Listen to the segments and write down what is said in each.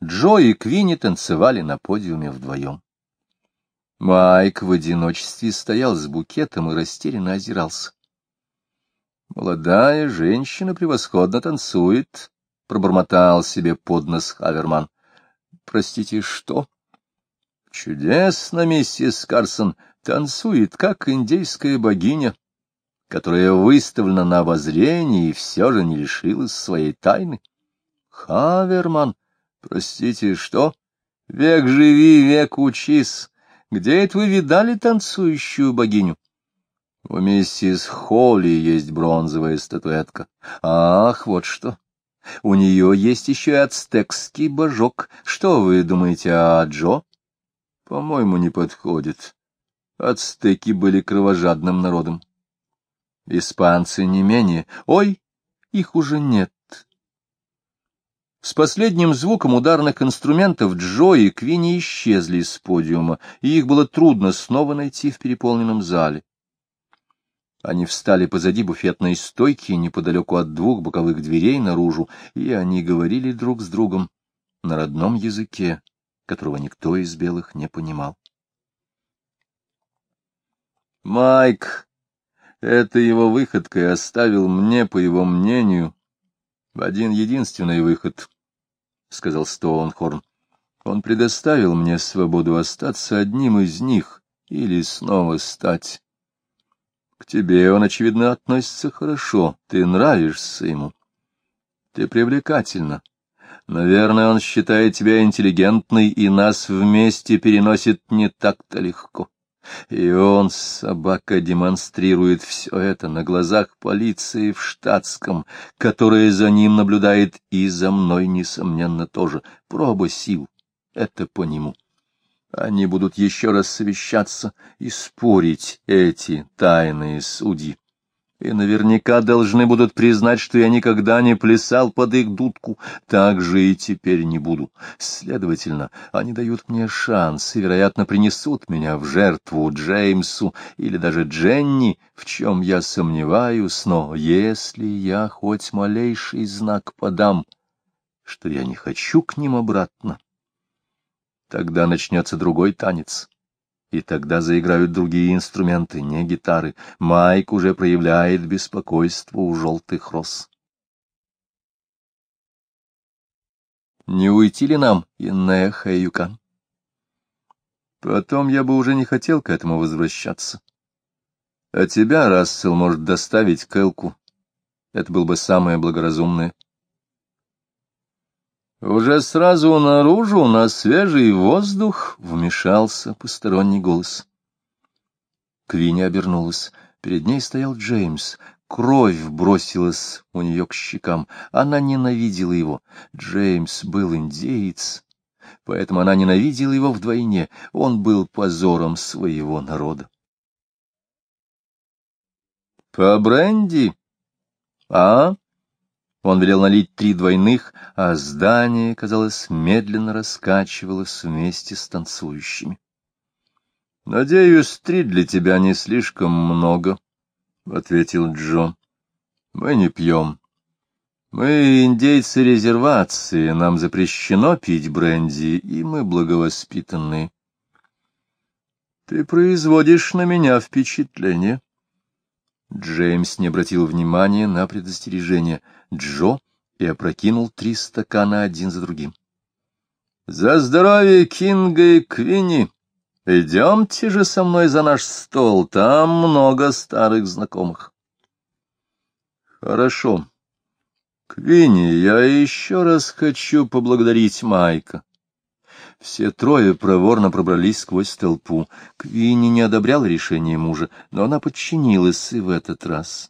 Джо и Квинни танцевали на подиуме вдвоем. Майк в одиночестве стоял с букетом и растерянно озирался. «Молодая женщина превосходно танцует», — пробормотал себе под нос Хаверман. «Простите, что?» «Чудесно, миссис Карсон, танцует, как индейская богиня, которая выставлена на обозрение и все же не лишилась своей тайны. Хаверман, простите, что? Век живи, век учись. Где это вы видали танцующую богиню?» «У миссис Холли есть бронзовая статуэтка». «Ах, вот что! У нее есть еще и ацтекский божок. Что вы думаете о Джо?» «По-моему, не подходит. Ацтеки были кровожадным народом. Испанцы не менее. Ой, их уже нет». С последним звуком ударных инструментов Джо и Квинни исчезли с подиума, и их было трудно снова найти в переполненном зале. Они встали позади буфетной стойки, неподалеку от двух боковых дверей наружу, и они говорили друг с другом на родном языке, которого никто из белых не понимал. Майк, это его выходкой оставил мне, по его мнению, один единственный выход, — сказал Стоунхорн. Он предоставил мне свободу остаться одним из них или снова стать. К тебе он, очевидно, относится хорошо, ты нравишься ему. Ты привлекательна. Наверное, он считает тебя интеллигентной, и нас вместе переносит не так-то легко. И он, собака, демонстрирует все это на глазах полиции в штатском, которая за ним наблюдает, и за мной, несомненно, тоже. Проба сил — это по нему. Они будут еще раз совещаться и спорить, эти тайные судьи. И наверняка должны будут признать, что я никогда не плясал под их дудку, так же и теперь не буду. Следовательно, они дают мне шанс и, вероятно, принесут меня в жертву Джеймсу или даже Дженни, в чем я сомневаюсь, но если я хоть малейший знак подам, что я не хочу к ним обратно, тогда начнется другой танец. И тогда заиграют другие инструменты, не гитары. Майк уже проявляет беспокойство у желтых роз. Не уйти ли нам, Инея Хэйюкан? Потом я бы уже не хотел к этому возвращаться. А тебя, Рассел, может доставить к Элку. Это было бы самое благоразумное. Уже сразу наружу, на свежий воздух, вмешался посторонний голос. Квинни обернулась. Перед ней стоял Джеймс. Кровь бросилась у нее к щекам. Она ненавидела его. Джеймс был индеец, поэтому она ненавидела его вдвойне. Он был позором своего народа. — По бренди? А? Он велел налить 3 двойных, а здание, казалось, медленно раскачивалось вместе с танцующими. — Надеюсь, 3 для тебя не слишком много, — ответил Джо. — Мы не пьем. Мы индейцы резервации, нам запрещено пить бренди, и мы благовоспитанные. Ты производишь на меня впечатление. Джеймс не обратил внимания на предостережение Джо и опрокинул 3 стакана один за другим. — За здоровье Кинга и Квинни! Идемте же со мной за наш стол, там много старых знакомых. — Хорошо. Квинни, я еще раз хочу поблагодарить Майка. Все 3 проворно пробрались сквозь толпу. Квинни не одобрял решение мужа, но она подчинилась и в этот раз.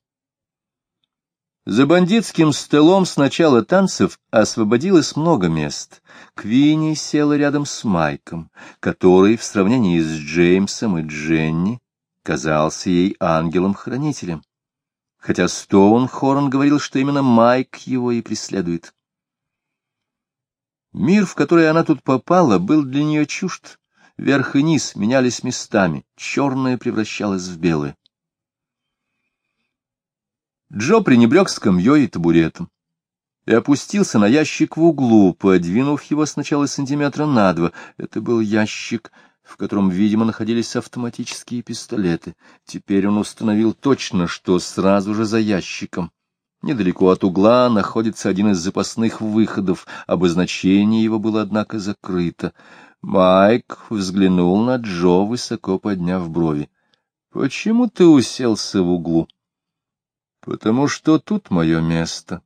За бандитским столом с начала танцев освободилось много мест. Квинни села рядом с Майком, который в сравнении с Джеймсом и Дженни казался ей ангелом-хранителем, хотя Стоунхорн говорил, что именно Майк его и преследует. Мир, в который она тут попала, был для нее чужд. Верх и низ менялись местами, черное превращалось в белое. Джо пренебрег скамьей и табуретом. и опустился на ящик в углу, подвинув его сначала сантиметра на 2. Это был ящик, в котором, видимо, находились автоматические пистолеты. Теперь он установил точно, что сразу же за ящиком, недалеко от угла, находится один из запасных выходов. Обозначение его было, однако, закрыто. Майк взглянул на Джо, высоко подняв брови. — Почему ты уселся в углу? — Потому что тут мое место.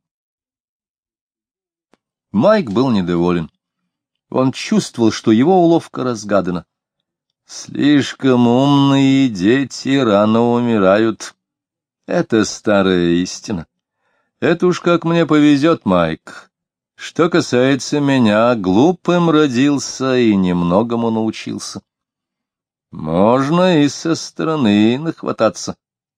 Майк был недоволен. Он чувствовал, что его уловка разгадана. Слишком умные дети рано умирают. Это старая истина. Это уж как мне повезет, Майк. Что касается меня, глупым родился и немногому научился. Можно и со стороны нахвататься.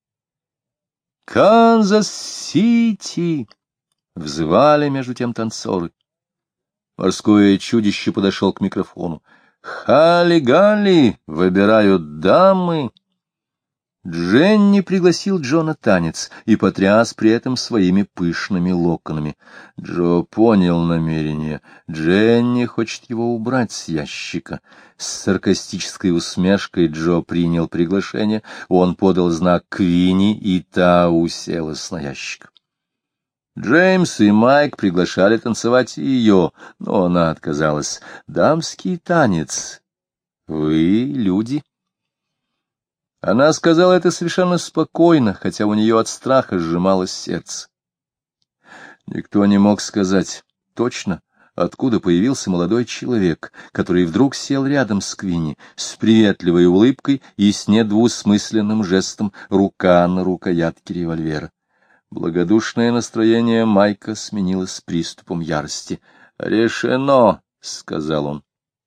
«Канзас-Сити!» — взывали между тем танцоры. Морское чудище подошел к микрофону. «Халли-галли! Выбирают дамы!» Дженни пригласил Джо на танец и потряс при этом своими пышными локонами. Джо понял намерение. Дженни хочет его убрать с ящика. С саркастической усмешкой Джо принял приглашение. Он подал знак Квинни, и та уселась на ящик. Джеймс и Майк приглашали танцевать ее, но она отказалась. «Дамский танец. Вы люди». Она сказала это совершенно спокойно, хотя у нее от страха сжималось сердце. Никто не мог сказать точно, откуда появился молодой человек, который вдруг сел рядом с Квинни, с приветливой улыбкой и с недвусмысленным жестом, рука на рукоятке револьвера. Благодушное настроение Майка сменилось приступом ярости. «Решено!» — сказал он.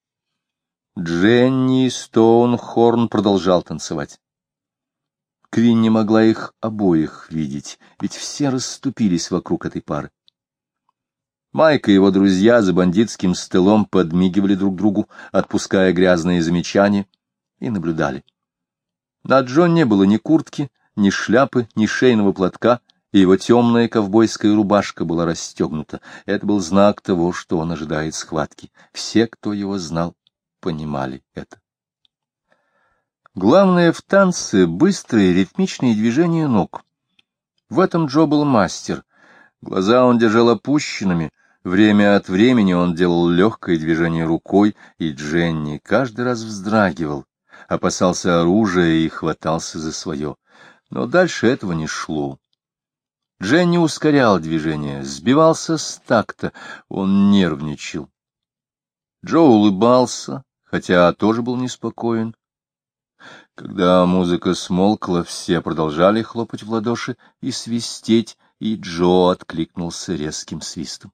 Дженни Стоунхорн продолжал танцевать. Квинни могла их обоих видеть, ведь все расступились вокруг этой пары. Майк и его друзья за бандитским столом подмигивали друг другу, отпуская грязные замечания, и наблюдали. На Джо не было ни куртки, ни шляпы, ни шейного платка, и его темная ковбойская рубашка была расстегнута. Это был знак того, что он ожидает схватки. Все, кто его знал, понимали это. Главное в танце — быстрые ритмичные движения ног. В этом Джо был мастер. Глаза он держал опущенными, время от времени он делал легкое движение рукой, и Дженни каждый раз вздрагивал, опасался оружия и хватался за свое. Но дальше этого не шло. Дженни ускорял движение, сбивался с такта, он нервничал. Джо улыбался, хотя тоже был неспокоен. Когда музыка смолкла, все продолжали хлопать в ладоши и свистеть, и Джо откликнулся резким свистом.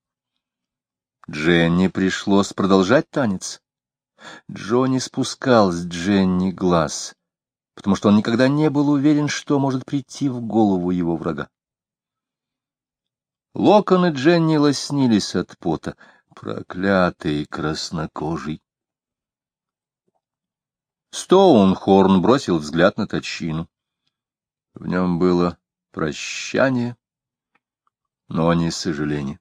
Дженни пришлось продолжать танец. Джо не спускал с Дженни глаз, потому что он никогда не был уверен, что может прийти в голову его врага. Локоны Дженни лоснились от пота. Проклятый краснокожий! Стоунхорн бросил взгляд на Точину. В нем было прощание, но не сожаление.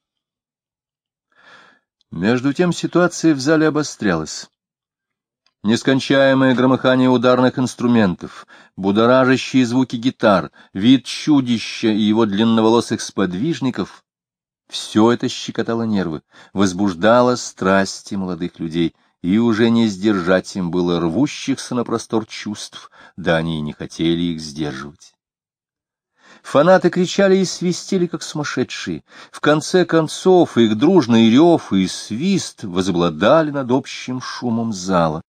Между тем ситуация в зале обострялась. Нескончаемое громыхание ударных инструментов, будоражащие звуки гитар, вид чудища и его длинноволосых сподвижников — все это щекотало нервы, возбуждало страсти молодых людей, и уже не сдержать им было рвущихся на простор чувств, да они и не хотели их сдерживать. Фанаты кричали и свистели, как сумасшедшие. В конце концов их дружный рев и свист возобладали над общим шумом зала.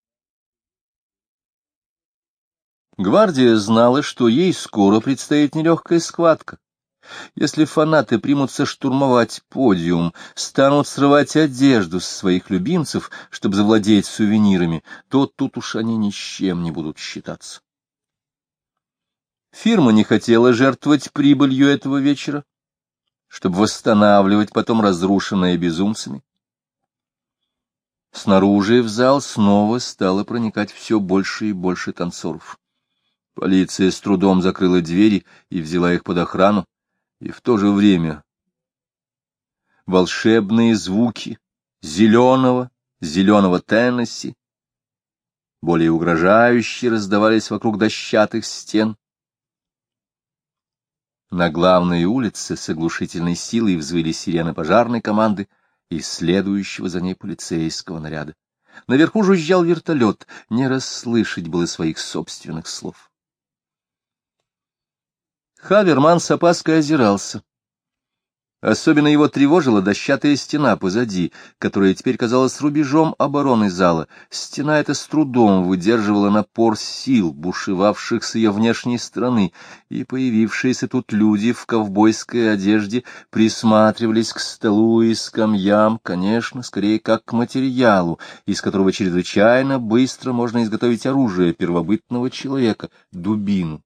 Гвардия знала, что ей скоро предстоит нелегкая схватка. Если фанаты примутся штурмовать подиум, станут срывать одежду с своих любимцев, чтобы завладеть сувенирами, то тут уж они ни с чем не будут считаться. Фирма не хотела жертвовать прибылью этого вечера, чтобы восстанавливать потом разрушенное безумцами. Снаружи в зал снова стало проникать все больше и больше танцоров. Полиция с трудом закрыла двери и взяла их под охрану, и в то же время волшебные звуки зеленого Теннесси, более угрожающие, раздавались вокруг дощатых стен. На главной улице с оглушительной силой взвыли сирены пожарной команды и следующего за ней полицейского наряда. Наверху жужжал вертолет, не расслышать было своих собственных слов. Хаверман с опаской озирался. Особенно его тревожила дощатая стена позади, которая теперь казалась рубежом обороны зала. Стена эта с трудом выдерживала напор сил, бушевавших с ее внешней стороны, и появившиеся тут люди в ковбойской одежде присматривались к столу и скамьям, конечно, скорее как к материалу, из которого чрезвычайно быстро можно изготовить оружие первобытного человека — дубину.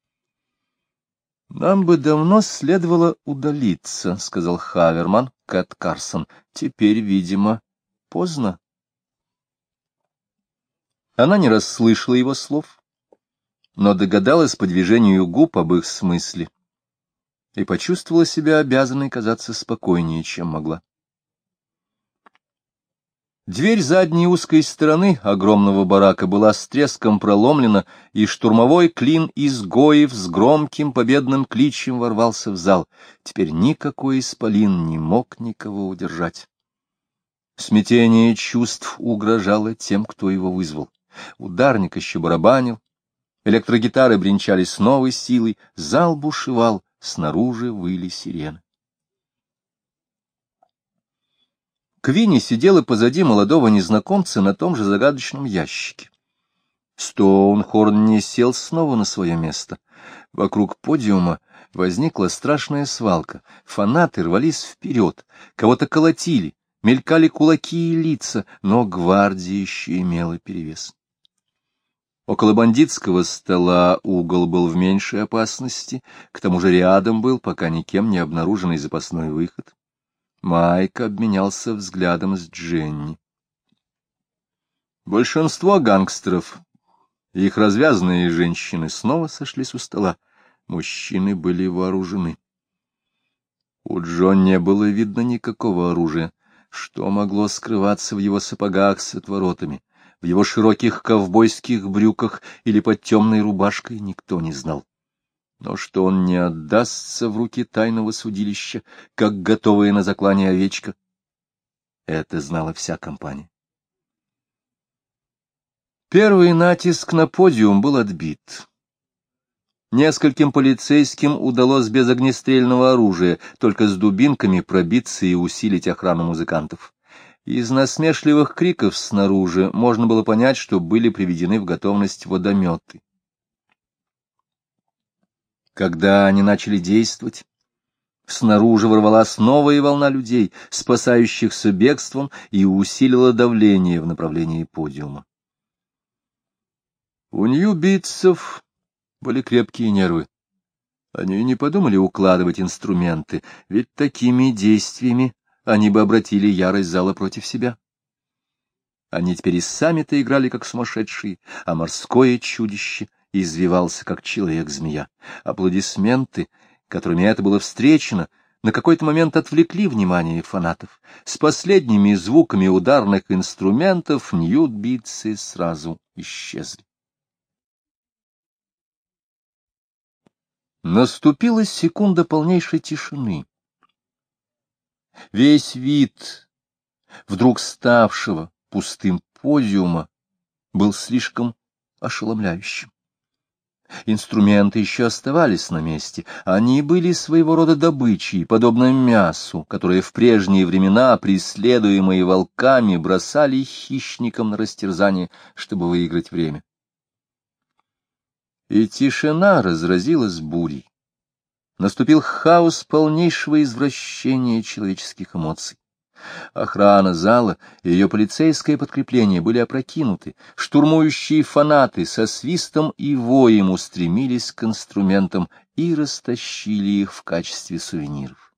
— Нам бы давно следовало удалиться, — сказал Хаверман Кэт Карсон. — Теперь, видимо, поздно. Она не расслышала его слов, но догадалась по движению губ об их смысле и почувствовала себя обязанной казаться спокойнее, чем могла. Дверь задней узкой стороны огромного барака была с треском проломлена, и штурмовой клин изгоев с громким победным кличем ворвался в зал. Теперь никакой исполин не мог никого удержать. Смятение чувств угрожало тем, кто его вызвал. Ударник еще барабанил, электрогитары бренчали с новой силой, зал бушевал, снаружи выли сирены. Квинни сидела позади молодого незнакомца на том же загадочном ящике. Стоунхорн не сел снова на свое место. Вокруг подиума возникла страшная свалка. Фанаты рвались вперед, кого-то колотили, мелькали кулаки и лица, но гвардия еще имела перевес. Около бандитского стола угол был в меньшей опасности, к тому же рядом был пока никем не обнаруженный запасной выход. Майк обменялся взглядом с Дженни. Большинство гангстеров, их развязанные женщины, снова сошлись у стола. Мужчины были вооружены. У Джо не было видно никакого оружия. Что могло скрываться в его сапогах с отворотами, в его широких ковбойских брюках или под темной рубашкой, никто не знал. Но что он не отдастся в руки тайного судилища, как готовая на заклание овечка, это знала вся компания. Первый натиск на подиум был отбит. Нескольким полицейским удалось без огнестрельного оружия, только с дубинками пробиться и усилить охрану музыкантов. Из насмешливых криков снаружи можно было понять, что были приведены в готовность водометы. Когда они начали действовать, снаружи ворвалась новая волна людей, спасающихся бегством, и усилила давление в направлении подиума. У нью-битцев были крепкие нервы. Они не подумали укладывать инструменты, ведь такими действиями они бы обратили ярость зала против себя. Они теперь и сами-то играли как сумасшедшие, а морское чудище извивался, как человек-змея. Аплодисменты, которыми это было встречено, на какой-то момент отвлекли внимание фанатов. С последними звуками ударных инструментов нью-битцы сразу исчезли. Наступила секунда полнейшей тишины. Весь вид вдруг ставшего пустым подиума был слишком ошеломляющим. Инструменты еще оставались на месте, они были своего рода добычей, подобно мясу, которое в прежние времена, преследуемые волками, бросали хищникам на растерзание, чтобы выиграть время. И тишина разразилась бурей. Наступил хаос полнейшего извращения человеческих эмоций. Охрана зала и ее полицейское подкрепление были опрокинуты, штурмующие фанаты со свистом и воем устремились к инструментам и растащили их в качестве сувениров.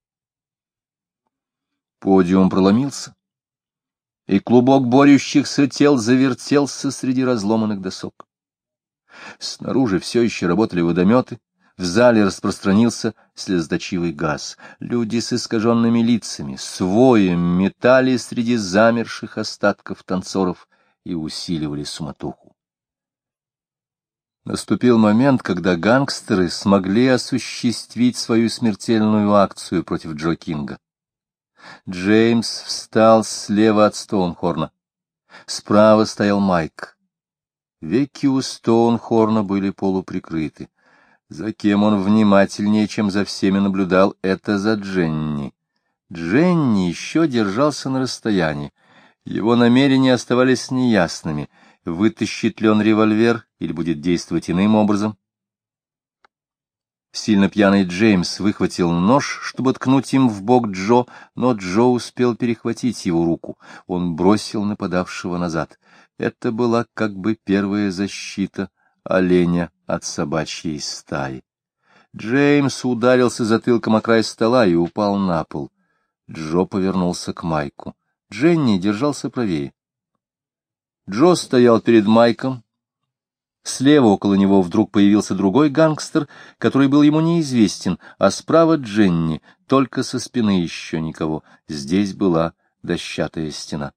Подиум проломился, и клубок борющихся тел завертелся среди разломанных досок. Снаружи все еще работали водометы, В зале распространился слезоточивый газ. Люди с искаженными лицами, с воем метали среди замерших остатков танцоров и усиливали суматоху. Наступил момент, когда гангстеры смогли осуществить свою смертельную акцию против Джо Кинга. Джеймс встал слева от Стоунхорна. Справа стоял Майк. Веки у Стоунхорна были полуприкрыты. За кем он внимательнее, чем за всеми наблюдал, это за Дженни. Дженни еще держался на расстоянии. Его намерения оставались неясными. Вытащит ли он револьвер или будет действовать иным образом? Сильно пьяный Джеймс выхватил нож, чтобы ткнуть им в бок Джо, но Джо успел перехватить его руку. Он бросил нападавшего назад. Это была как бы первая защита оленя от собачьей стаи. Джеймс ударился затылком о край стола и упал на пол. Джо повернулся к Майку. Дженни держался правее. Джо стоял перед Майком. Слева около него вдруг появился другой гангстер, который был ему неизвестен, а справа Дженни, только со спины еще никого. Здесь была дощатая стена.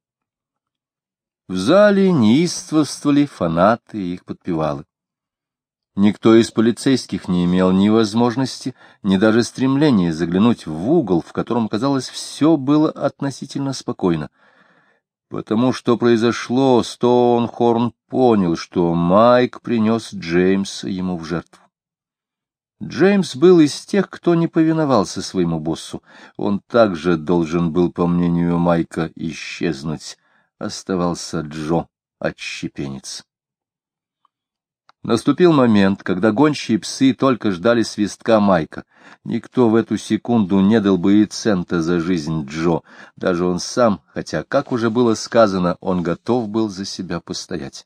В зале неистовствовали фанаты и их подпевалы. Никто из полицейских не имел ни возможности, ни даже стремления заглянуть в угол, в котором, казалось, все было относительно спокойно. Потому что произошло, Стоунхорн понял, что Майк принес Джеймса ему в жертву. Джеймс был из тех, кто не повиновался своему боссу. Он также должен был, по мнению Майка, исчезнуть. Оставался Джо, отщепенец. Наступил момент, когда гончие псы только ждали свистка Майка. Никто в эту секунду не дал бы и цента за жизнь Джо, даже он сам, хотя, как уже было сказано, он готов был за себя постоять.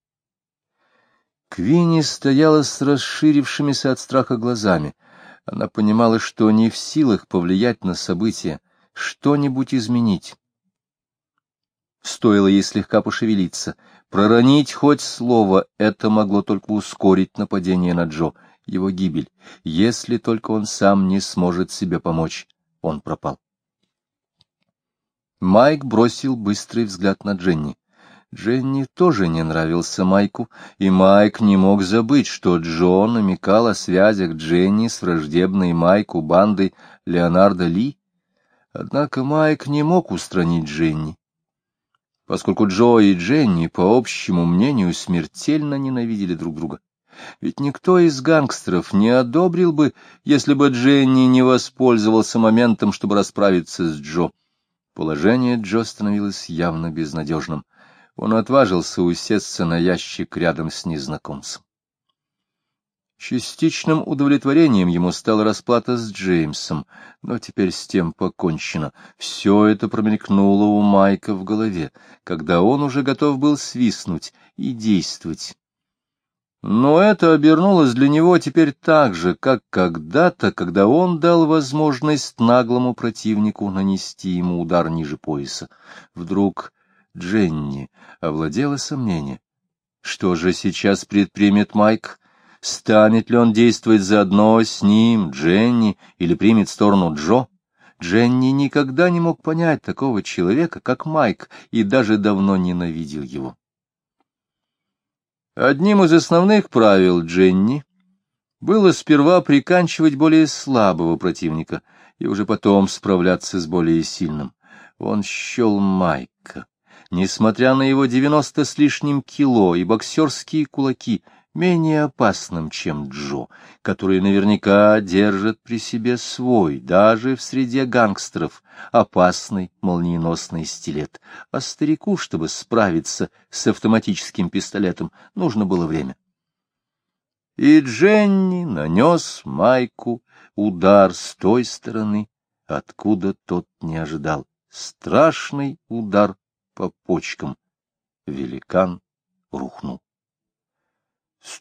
Квинни стояла с расширившимися от страха глазами. Она понимала, что не в силах повлиять на события, что-нибудь изменить. Стоило ей слегка пошевелиться, проронить хоть слово, это могло только ускорить нападение на Джо, его гибель. Если только он сам не сможет себе помочь, он пропал. Майк бросил быстрый взгляд на Дженни. Дженни тоже не нравился Майку, и Майк не мог забыть, что Джо намекал о связях Дженни с враждебной Майку бандой Леонарда Ли. Однако Майк не мог устранить Дженни, поскольку Джо и Дженни, по общему мнению, смертельно ненавидели друг друга. Ведь никто из гангстеров не одобрил бы, если бы Дженни не воспользовался моментом, чтобы расправиться с Джо. Положение Джо становилось явно безнадежным. Он отважился усесться на ящик рядом с незнакомцем. Частичным удовлетворением ему стала расплата с Джеймсом, но теперь с тем покончено. Все это промелькнуло у Майка в голове, когда он уже готов был свистнуть и действовать. Но это обернулось для него теперь так же, как когда-то, когда он дал возможность наглому противнику нанести ему удар ниже пояса. Вдруг Дженни овладело сомнение. Что же сейчас предпримет Майк? Станет ли он действовать заодно с ним, Дженни, или примет сторону Джо? Дженни никогда не мог понять такого человека, как Майк, и даже давно ненавидел его. Одним из основных правил Дженни было сперва приканчивать более слабого противника и уже потом справляться с более сильным. Он счел Майка, несмотря на его 90 с лишним кило и боксерские кулаки, менее опасным, чем Джо, который наверняка держит при себе свой, даже в среде гангстеров, опасный молниеносный стилет. А старику, чтобы справиться с автоматическим пистолетом, нужно было время. И Дженни нанес Майку удар с той стороны, откуда тот не ожидал. Страшный удар по почкам. Великан рухнул.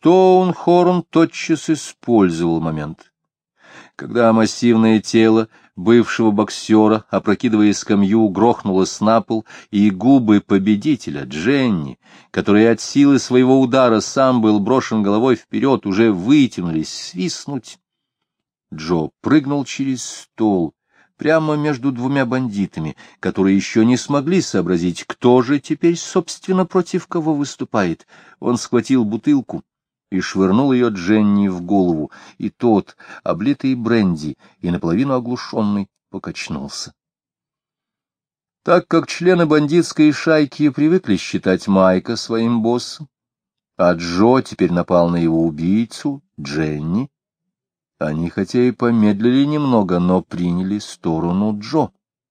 Стоунхорн тотчас использовал момент. Когда массивное тело бывшего боксера, опрокидывая скамью, грохнулась на пол, и губы победителя, Дженни, который от силы своего удара сам был брошен головой вперед, уже вытянулись свистнуть. Джо прыгнул через стол, прямо между двумя бандитами, которые еще не смогли сообразить, кто же теперь, собственно, против кого выступает. Он схватил бутылку и швырнул ее Дженни в голову, и тот, облитый бренди и наполовину оглушенный, покачнулся. Так как члены бандитской шайки привыкли считать Майка своим боссом, а Джо теперь напал на его убийцу, Дженни, они хотя и помедлили немного, но приняли сторону Джо.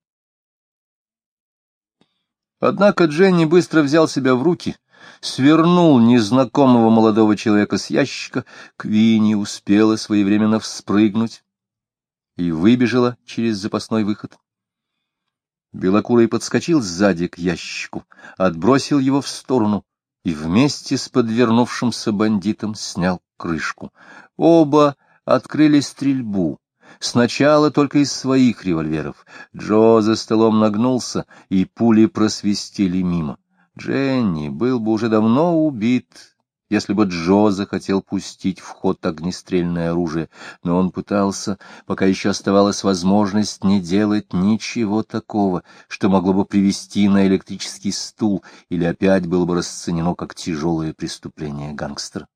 Однако Дженни быстро взял себя в руки, свернул незнакомого молодого человека с ящика, Квинни успела своевременно вспрыгнуть и выбежала через запасной выход. Белокурый подскочил сзади к ящику, отбросил его в сторону и вместе с подвернувшимся бандитом снял крышку. Оба открыли стрельбу, сначала только из своих револьверов. Джо за столом нагнулся, и пули просвистели мимо. Дженни был бы уже давно убит, если бы Джо захотел пустить в ход огнестрельное оружие, но он пытался, пока еще оставалась возможность, не делать ничего такого, что могло бы привести на электрический стул или опять было бы расценено как тяжелое преступление гангстера.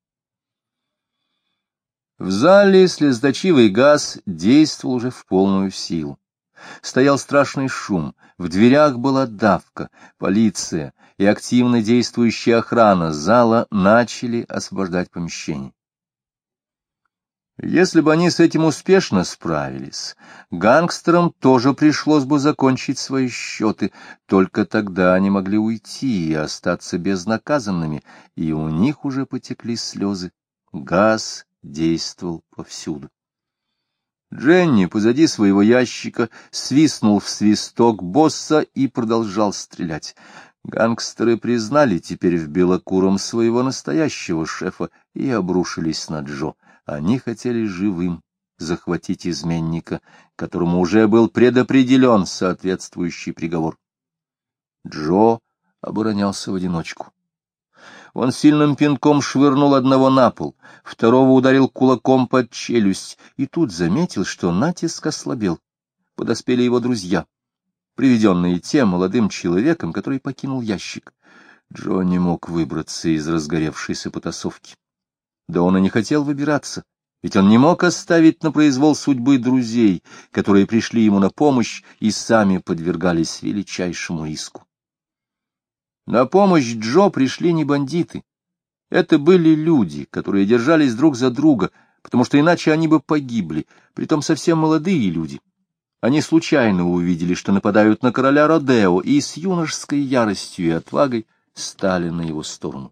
В зале слезоточивый газ действовал уже в полную силу. Стоял страшный шум, в дверях была давка, полиция и активно действующая охрана зала начали освобождать помещение. Если бы они с этим успешно справились, гангстерам тоже пришлось бы закончить свои счеты, только тогда они могли уйти и остаться безнаказанными, и у них уже потекли слезы. Газ действовал повсюду. Дженни позади своего ящика свистнул в свисток босса и продолжал стрелять. Гангстеры признали теперь в белокуром своего настоящего шефа и обрушились на Джо. Они хотели живым захватить изменника, которому уже был предопределен соответствующий приговор. Джо оборонялся в одиночку. Он сильным пинком швырнул одного на пол, второго ударил кулаком под челюсть, и тут заметил, что натиск ослабел. Подоспели его друзья, приведенные тем молодым человеком, который покинул ящик. Джо не мог выбраться из разгоревшейся потасовки. Да он и не хотел выбираться, ведь он не мог оставить на произвол судьбы друзей, которые пришли ему на помощь и сами подвергались величайшему риску. На помощь Джо пришли не бандиты. Это были люди, которые держались друг за друга, потому что иначе они бы погибли, притом совсем молодые люди. Они случайно увидели, что нападают на короля Родео, и с юношеской яростью и отвагой стали на его сторону.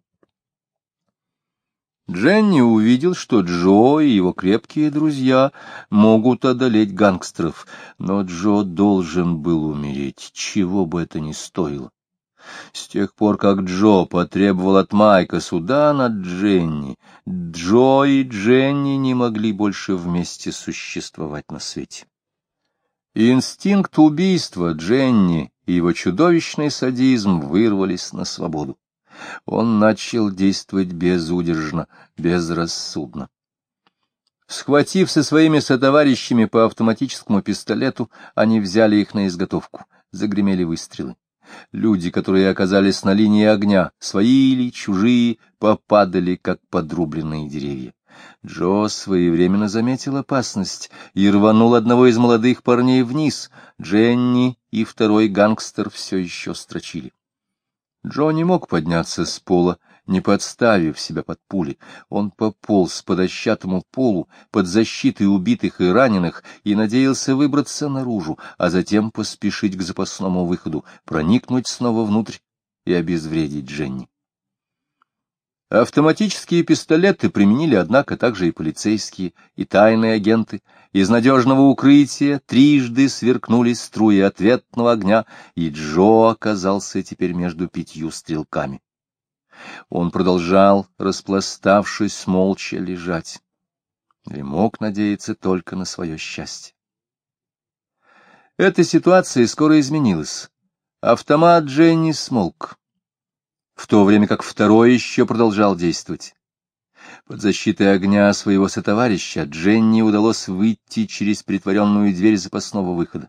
Дженни увидел, что Джо и его крепкие друзья могут одолеть гангстеров, но Джо должен был умереть, чего бы это ни стоило. С тех пор, как Джо потребовал от Майка суда над Дженни, Джо и Дженни не могли больше вместе существовать на свете. Инстинкт убийства Дженни и его чудовищный садизм вырвались на свободу. Он начал действовать безудержно, безрассудно. Схватив со своими сотоварищами по автоматическому пистолету, они взяли их на изготовку. Загремели выстрелы. Люди, которые оказались на линии огня, свои или чужие, попадали, как подрубленные деревья. Джо своевременно заметил опасность и рванул одного из молодых парней вниз. Дженни и второй гангстер все еще строчили. Джо не мог подняться с пола, не подставив себя под пули. Он пополз по дощатому полу, под защитой убитых и раненых, и надеялся выбраться наружу, а затем поспешить к запасному выходу, проникнуть снова внутрь и обезвредить Дженни. Автоматические пистолеты применили, однако, также и полицейские, и тайные агенты. Из надежного укрытия трижды сверкнули струи ответного огня, и Джо оказался теперь между 5 стрелками. Он продолжал, распластавшись, молча лежать, и мог надеяться только на свое счастье. Эта ситуация скоро изменилась. Автомат Дженни смолк, в то время как второй еще продолжал действовать. Под защитой огня своего сотоварища Дженни удалось выйти через притворенную дверь запасного выхода.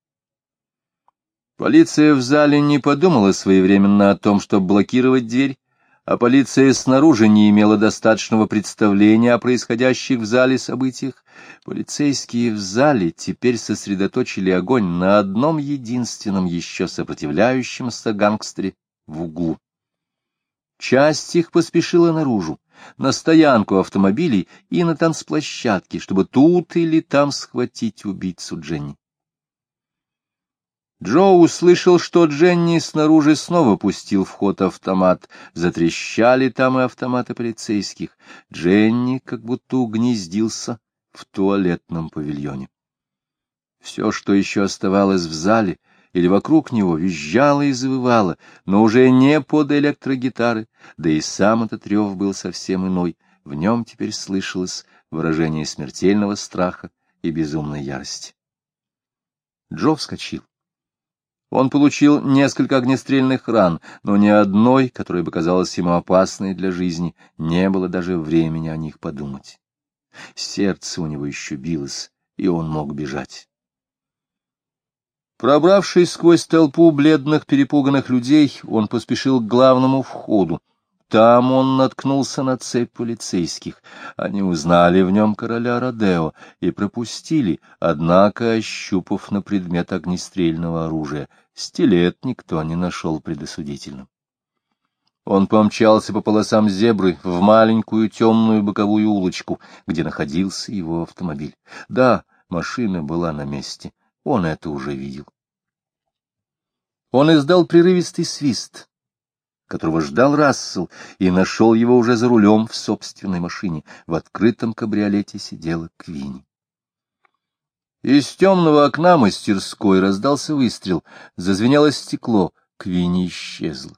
Полиция в зале не подумала своевременно о том, чтобы блокировать дверь, а полиция снаружи не имела достаточного представления о происходящих в зале событиях. Полицейские в зале теперь сосредоточили огонь на одном единственном еще сопротивляющемся гангстере в углу. Часть их поспешила наружу, на стоянку автомобилей и на танцплощадке, чтобы тут или там схватить убийцу Дженни. Джо услышал, что Дженни снаружи снова пустил в ход автомат. Затрещали там и автоматы полицейских. Дженни как будто угнездился в туалетном павильоне. Все, что еще оставалось в зале или вокруг него, визжало и завывало, но уже не под электрогитары, да и сам этот рев был совсем иной. В нем теперь слышалось выражение смертельного страха и безумной ярости. Джо вскочил. Он получил несколько огнестрельных ран, но ни одной, которая бы казалась ему опасной для жизни, не было даже времени о них подумать. Сердце у него еще билось, и он мог бежать. Пробравшись сквозь толпу бледных перепуганных людей, он поспешил к главному входу. Там он наткнулся на цепь полицейских. Они узнали в нем короля Родео и пропустили, однако, ощупав на предмет огнестрельного оружия, стилет никто не нашел предосудительным. Он помчался по полосам зебры в маленькую темную боковую улочку, где находился его автомобиль. Да, машина была на месте, он это уже видел. Он издал прерывистый свист, которого ждал Рассел, и нашел его уже за рулем в собственной машине. В открытом кабриолете сидела Квинни. Из темного окна мастерской раздался выстрел, зазвенело стекло, Квинни исчезла.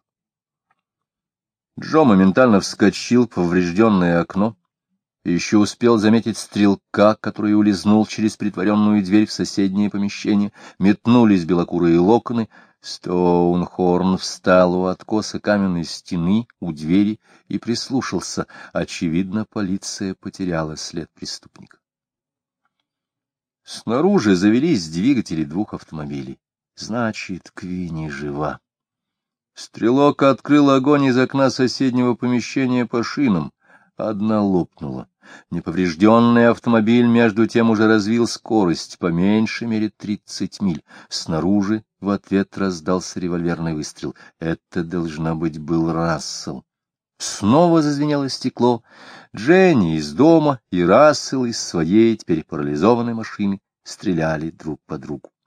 Джо моментально вскочил в поврежденное окно и еще успел заметить стрелка, который улизнул через притворенную дверь в соседнее помещение. Метнулись белокурые локоны. Стоунхорн встал у откоса каменной стены у двери и прислушался. Очевидно, полиция потеряла след преступника. Снаружи завелись двигатели двух автомобилей. Значит, Квинни жива. Стрелок открыл огонь из окна соседнего помещения по шинам. Одна лопнула. Неповрежденный автомобиль, между тем, уже развил скорость, по меньшей мере 30 миль. Снаружи в ответ раздался револьверный выстрел. Это, должно быть, был Рассел. Снова зазвенело стекло. Дженни из дома и Рассел из своей, теперь парализованной машины, стреляли друг по другу.